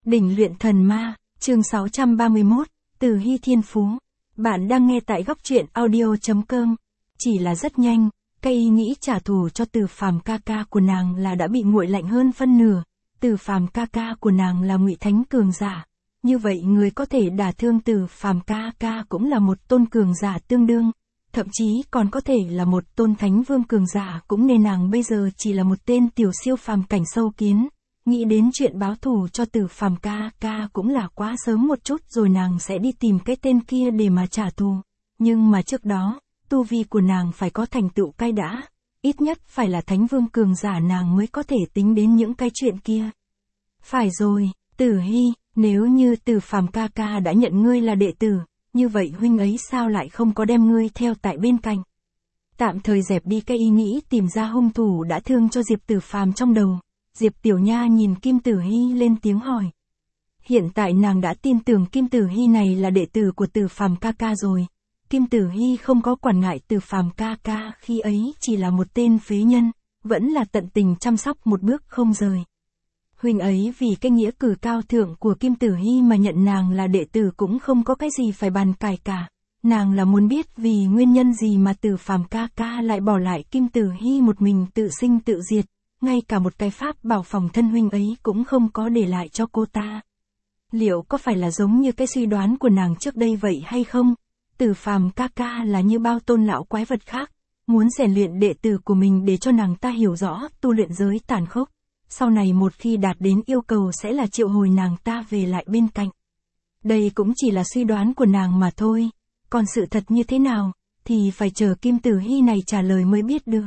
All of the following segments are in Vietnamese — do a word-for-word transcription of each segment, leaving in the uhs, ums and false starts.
Đỉnh luyện thần ma, chương sáu trăm ba mươi mốt, Từ Hy thiên phú. Bạn đang nghe tại góc truyện audio chấm com. Chỉ là rất nhanh, cái ý nghĩ trả thù cho Từ Phàm ca ca của nàng là đã bị nguội lạnh hơn phân nửa. Từ Phàm ca ca của nàng là Ngụy Thánh cường giả. Như vậy người có thể đả thương Từ Phàm ca ca cũng là một tôn cường giả tương đương. Thậm chí còn có thể là một tôn thánh vương cường giả, cũng nên nàng bây giờ chỉ là một tên tiểu siêu phàm cảnh sâu kiến. Nghĩ đến chuyện báo thù cho Từ Phàm ca ca cũng là quá sớm một chút, rồi nàng sẽ đi tìm cái tên kia để mà trả thù. Nhưng mà trước đó, tu vi của nàng phải có thành tựu cái đã. Ít nhất phải là thánh vương cường giả nàng mới có thể tính đến những cái chuyện kia. Phải rồi, Tử Hy, nếu như Từ Phàm ca ca đã nhận ngươi là đệ tử, như vậy huynh ấy sao lại không có đem ngươi theo tại bên cạnh? Tạm thời dẹp đi cái ý nghĩ tìm ra hung thủ đã thương cho Diệp Tử Phàm trong đầu. Diệp Tiểu Nha nhìn Kim Tử Hy lên tiếng hỏi. Hiện tại nàng đã tin tưởng Kim Tử Hy này là đệ tử của Từ Phàm ca ca rồi. Kim Tử Hy không có quản ngại Từ Phàm ca ca khi ấy chỉ là một tên phế nhân, vẫn là tận tình chăm sóc một bước không rời. Huynh ấy vì cái nghĩa cử cao thượng của Kim Tử Hy mà nhận nàng là đệ tử cũng không có cái gì phải bàn cãi cả. Nàng là muốn biết vì nguyên nhân gì mà Từ Phàm ca ca lại bỏ lại Kim Tử Hy một mình tự sinh tự diệt. Ngay cả một cái pháp bảo phòng thân huynh ấy cũng không có để lại cho cô ta. Liệu có phải là giống như cái suy đoán của nàng trước đây vậy hay không? Từ Phàm ca ca là như bao tôn lão quái vật khác, muốn rèn luyện đệ tử của mình để cho nàng ta hiểu rõ tu luyện giới tàn khốc. Sau này một khi đạt đến yêu cầu sẽ là triệu hồi nàng ta về lại bên cạnh. Đây cũng chỉ là suy đoán của nàng mà thôi. Còn sự thật như thế nào, thì phải chờ Kim Tử Hy này trả lời mới biết được.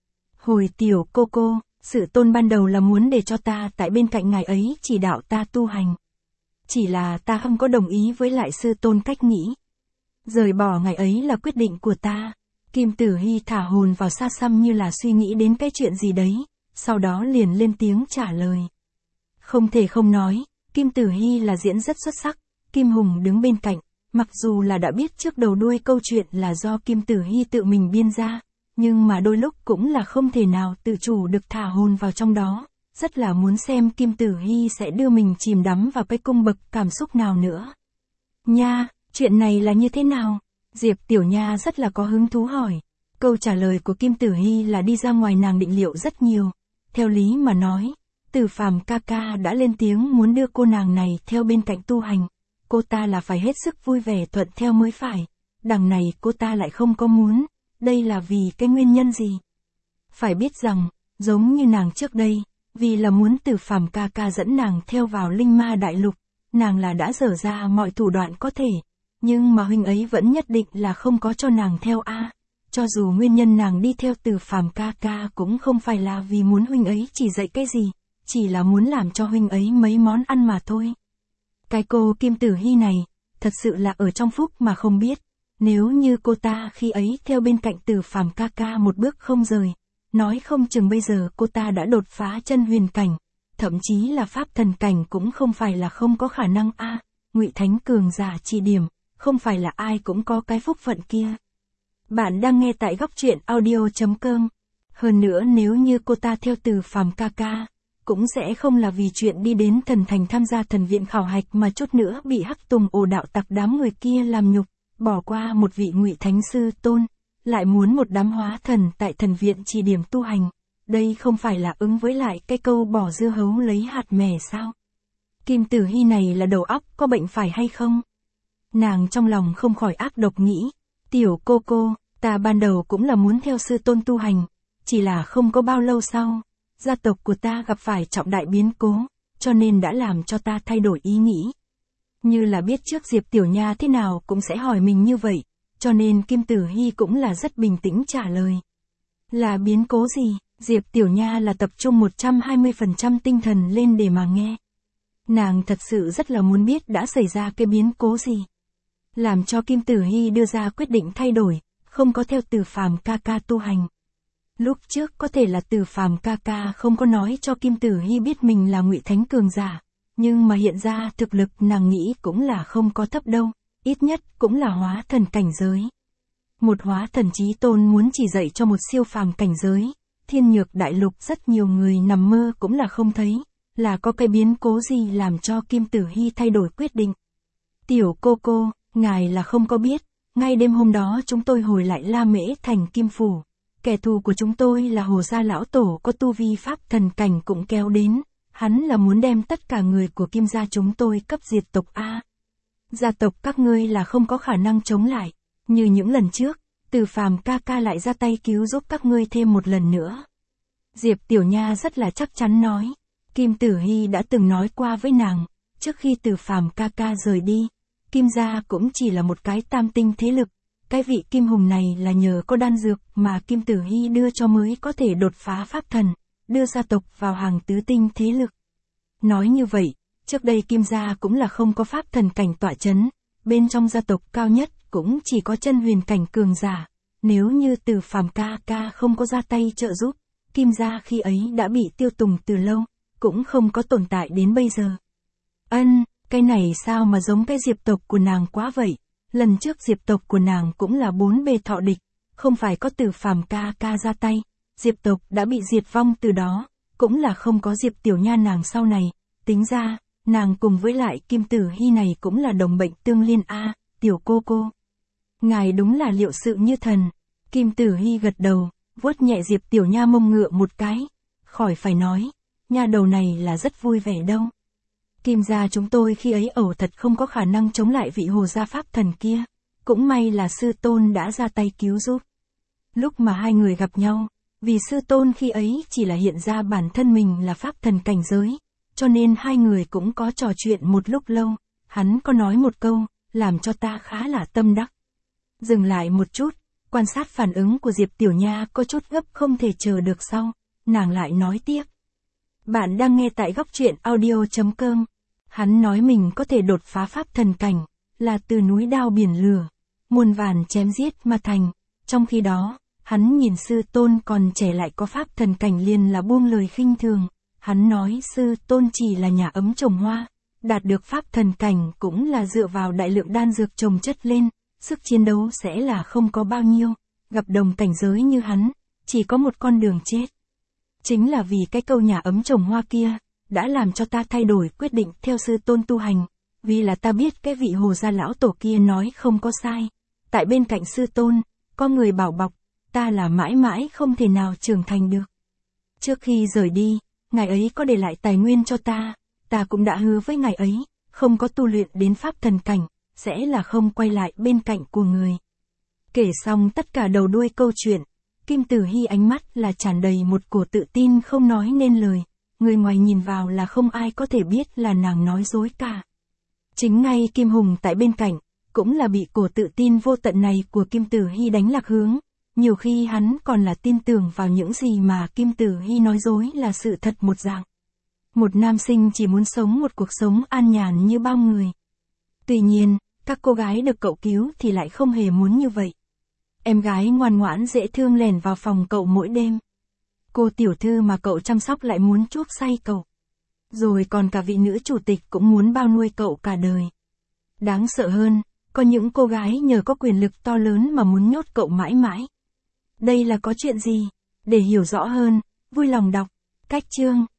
Hồi tiểu cô cô, sự tôn ban đầu là muốn để cho ta tại bên cạnh ngài ấy chỉ đạo ta tu hành. Chỉ là ta không có đồng ý với lại sư tôn cách nghĩ. Rời bỏ ngài ấy là quyết định của ta. Kim Tử Hy thả hồn vào xa xăm như là suy nghĩ đến cái chuyện gì đấy, sau đó liền lên tiếng trả lời. Không thể không nói, Kim Tử Hy là diễn rất xuất sắc. Kim Hùng đứng bên cạnh, mặc dù là đã biết trước đầu đuôi câu chuyện là do Kim Tử Hy tự mình biên ra, nhưng mà đôi lúc cũng là không thể nào tự chủ được thả hồn vào trong đó, rất là muốn xem Kim Tử Hy sẽ đưa mình chìm đắm vào cái cung bậc cảm xúc nào nữa. Nha, chuyện này là như thế nào? Diệp Tiểu Nha rất là có hứng thú hỏi. Câu trả lời của Kim Tử Hy là đi ra ngoài nàng định liệu rất nhiều. Theo lý mà nói, Từ Phàm ca ca đã lên tiếng muốn đưa cô nàng này theo bên cạnh tu hành. Cô ta là phải hết sức vui vẻ thuận theo mới phải. Đằng này cô ta lại không có muốn. Đây là vì cái nguyên nhân gì? Phải biết rằng, giống như nàng trước đây, vì là muốn Từ Phàm ca ca dẫn nàng theo vào Linh Ma Đại Lục, nàng là đã dở ra mọi thủ đoạn có thể, nhưng mà huynh ấy vẫn nhất định là không có cho nàng theo a. Cho dù nguyên nhân nàng đi theo Từ Phàm ca ca cũng không phải là vì muốn huynh ấy chỉ dạy cái gì, chỉ là muốn làm cho huynh ấy mấy món ăn mà thôi. Cái cô Kim Tử Hy này, thật sự là ở trong phúc mà không biết. Nếu như cô ta khi ấy theo bên cạnh Từ Phàm ca ca một bước không rời, nói không chừng bây giờ cô ta đã đột phá chân huyền cảnh, thậm chí là pháp thần cảnh cũng không phải là không có khả năng a. Ngụy Thánh cường giả chỉ điểm, không phải là ai cũng có cái phúc phận kia. Bạn đang nghe tại góc truyện audio chấm com. Hơn nữa nếu như cô ta theo Từ Phàm ca ca, cũng sẽ không là vì chuyện đi đến thần thành tham gia thần viện khảo hạch mà chút nữa bị Hắc Tùng ồ đạo tặc đám người kia làm nhục. Bỏ qua một vị Ngụy Thánh sư tôn, lại muốn một đám hóa thần tại thần viện chỉ điểm tu hành. Đây không phải là ứng với lại cái câu bỏ dưa hấu lấy hạt mè sao? Kim Tử Hy này là đầu óc có bệnh phải hay không? Nàng trong lòng không khỏi ác độc nghĩ. Tiểu cô cô, ta ban đầu cũng là muốn theo sư tôn tu hành. Chỉ là không có bao lâu sau, gia tộc của ta gặp phải trọng đại biến cố, cho nên đã làm cho ta thay đổi ý nghĩ. Như là biết trước Diệp Tiểu Nha thế nào cũng sẽ hỏi mình như vậy, cho nên Kim Tử Hy cũng là rất bình tĩnh trả lời. Là biến cố gì? Diệp Tiểu Nha là tập trung một trăm hai mươi phần trăm tinh thần lên để mà nghe. Nàng thật sự rất là muốn biết đã xảy ra cái biến cố gì. Làm cho Kim Tử Hy đưa ra quyết định thay đổi, không có theo Từ Phàm ca ca tu hành. Lúc trước có thể là Từ Phàm ca ca không có nói cho Kim Tử Hy biết mình là Ngụy Thánh cường giả. Nhưng mà hiện ra thực lực nàng nghĩ cũng là không có thấp đâu, ít nhất cũng là hóa thần cảnh giới. Một hóa thần chí tôn muốn chỉ dạy cho một siêu phàm cảnh giới, Thiên Nhược Đại Lục rất nhiều người nằm mơ cũng là không thấy, là có cái biến cố gì làm cho Kim Tử Hy thay đổi quyết định. Tiểu cô cô, ngài là không có biết, ngay đêm hôm đó chúng tôi hồi lại La Mễ thành Kim Phủ. Kẻ thù của chúng tôi là Hồ gia lão tổ có tu vi pháp thần cảnh cũng kéo đến, hắn là muốn đem tất cả người của Kim gia chúng tôi cấp diệt tộc A. Gia tộc các ngươi là không có khả năng chống lại, như những lần trước, Từ Phàm ca ca lại ra tay cứu giúp các ngươi thêm một lần nữa. Diệp Tiểu Nha rất là chắc chắn nói, Kim Tử Hy đã từng nói qua với nàng, trước khi Từ Phàm ca ca rời đi, Kim gia cũng chỉ là một cái tam tinh thế lực, cái vị Kim Hùng này là nhờ có đan dược mà Kim Tử Hy đưa cho mới có thể đột phá pháp thần, đưa gia tộc vào hàng tứ tinh thế lực. Nói như vậy, trước đây Kim gia cũng là không có pháp thần cảnh tọa chấn, bên trong gia tộc cao nhất cũng chỉ có chân huyền cảnh cường giả, nếu như Từ Phàm ca ca không có ra tay trợ giúp, Kim gia khi ấy đã bị tiêu tùng từ lâu, cũng không có tồn tại đến bây giờ. Ân, cái này sao mà giống cái Diệp tộc của nàng quá vậy, lần trước Diệp tộc của nàng cũng là bốn bề thọ địch, không phải có Từ Phàm ca ca ra tay, Diệp tộc đã bị diệt vong từ đó, cũng là không có Diệp Tiểu Nha nàng sau này, tính ra, nàng cùng với lại Kim Tử Hy này cũng là đồng bệnh tương liên a, tiểu cô cô. Ngài đúng là liệu sự như thần, Kim Tử Hy gật đầu, vuốt nhẹ Diệp Tiểu Nha mông ngựa một cái, khỏi phải nói, nha đầu này là rất vui vẻ đâu. Kim gia chúng tôi khi ấy ẩu thật không có khả năng chống lại vị Hồ gia pháp thần kia, cũng may là sư tôn đã ra tay cứu giúp. Lúc mà hai người gặp nhau, vì sư tôn khi ấy chỉ là hiện ra bản thân mình là pháp thần cảnh giới, cho nên hai người cũng có trò chuyện một lúc lâu, hắn có nói một câu, làm cho ta khá là tâm đắc. Dừng lại một chút, quan sát phản ứng của Diệp Tiểu Nha có chút gấp không thể chờ được sau, nàng lại nói tiếp. Bạn đang nghe tại góc truyện audio chấm com. Hắn nói mình có thể đột phá pháp thần cảnh, là từ núi đao biển lửa, muôn vàn chém giết mà thành. Trong khi đó, hắn nhìn sư tôn còn trẻ lại có pháp thần cảnh liền là buông lời khinh thường. Hắn nói sư tôn chỉ là nhà ấm trồng hoa, đạt được pháp thần cảnh cũng là dựa vào đại lượng đan dược trồng chất lên, sức chiến đấu sẽ là không có bao nhiêu, gặp đồng cảnh giới như hắn, chỉ có một con đường chết. Chính là vì cái câu nhà ấm trồng hoa kia, đã làm cho ta thay đổi quyết định theo sư tôn tu hành, vì là ta biết cái vị Hồ gia lão tổ kia nói không có sai, tại bên cạnh sư tôn, có người bảo bọc, ta là mãi mãi không thể nào trưởng thành được. Trước khi rời đi, ngài ấy có để lại tài nguyên cho ta, ta cũng đã hứa với ngài ấy, không có tu luyện đến pháp thần cảnh, sẽ là không quay lại bên cạnh của người. Kể xong tất cả đầu đuôi câu chuyện, Kim Tử Hy ánh mắt là tràn đầy một cổ tự tin không nói nên lời, người ngoài nhìn vào là không ai có thể biết là nàng nói dối cả. Chính ngay Kim Hùng tại bên cạnh, cũng là bị cổ tự tin vô tận này của Kim Tử Hy đánh lạc hướng, nhiều khi hắn còn là tin tưởng vào những gì mà Kim Tử Hy nói dối là sự thật một dạng. Một nam sinh chỉ muốn sống một cuộc sống an nhàn như bao người. Tuy nhiên, các cô gái được cậu cứu thì lại không hề muốn như vậy. Em gái ngoan ngoãn dễ thương lèn vào phòng cậu mỗi đêm. Cô tiểu thư mà cậu chăm sóc lại muốn chuốc say cậu. Rồi còn cả vị nữ chủ tịch cũng muốn bao nuôi cậu cả đời. Đáng sợ hơn, có những cô gái nhờ có quyền lực to lớn mà muốn nhốt cậu mãi mãi. Đây là có chuyện gì? Để hiểu rõ hơn, vui lòng đọc. Cách chương.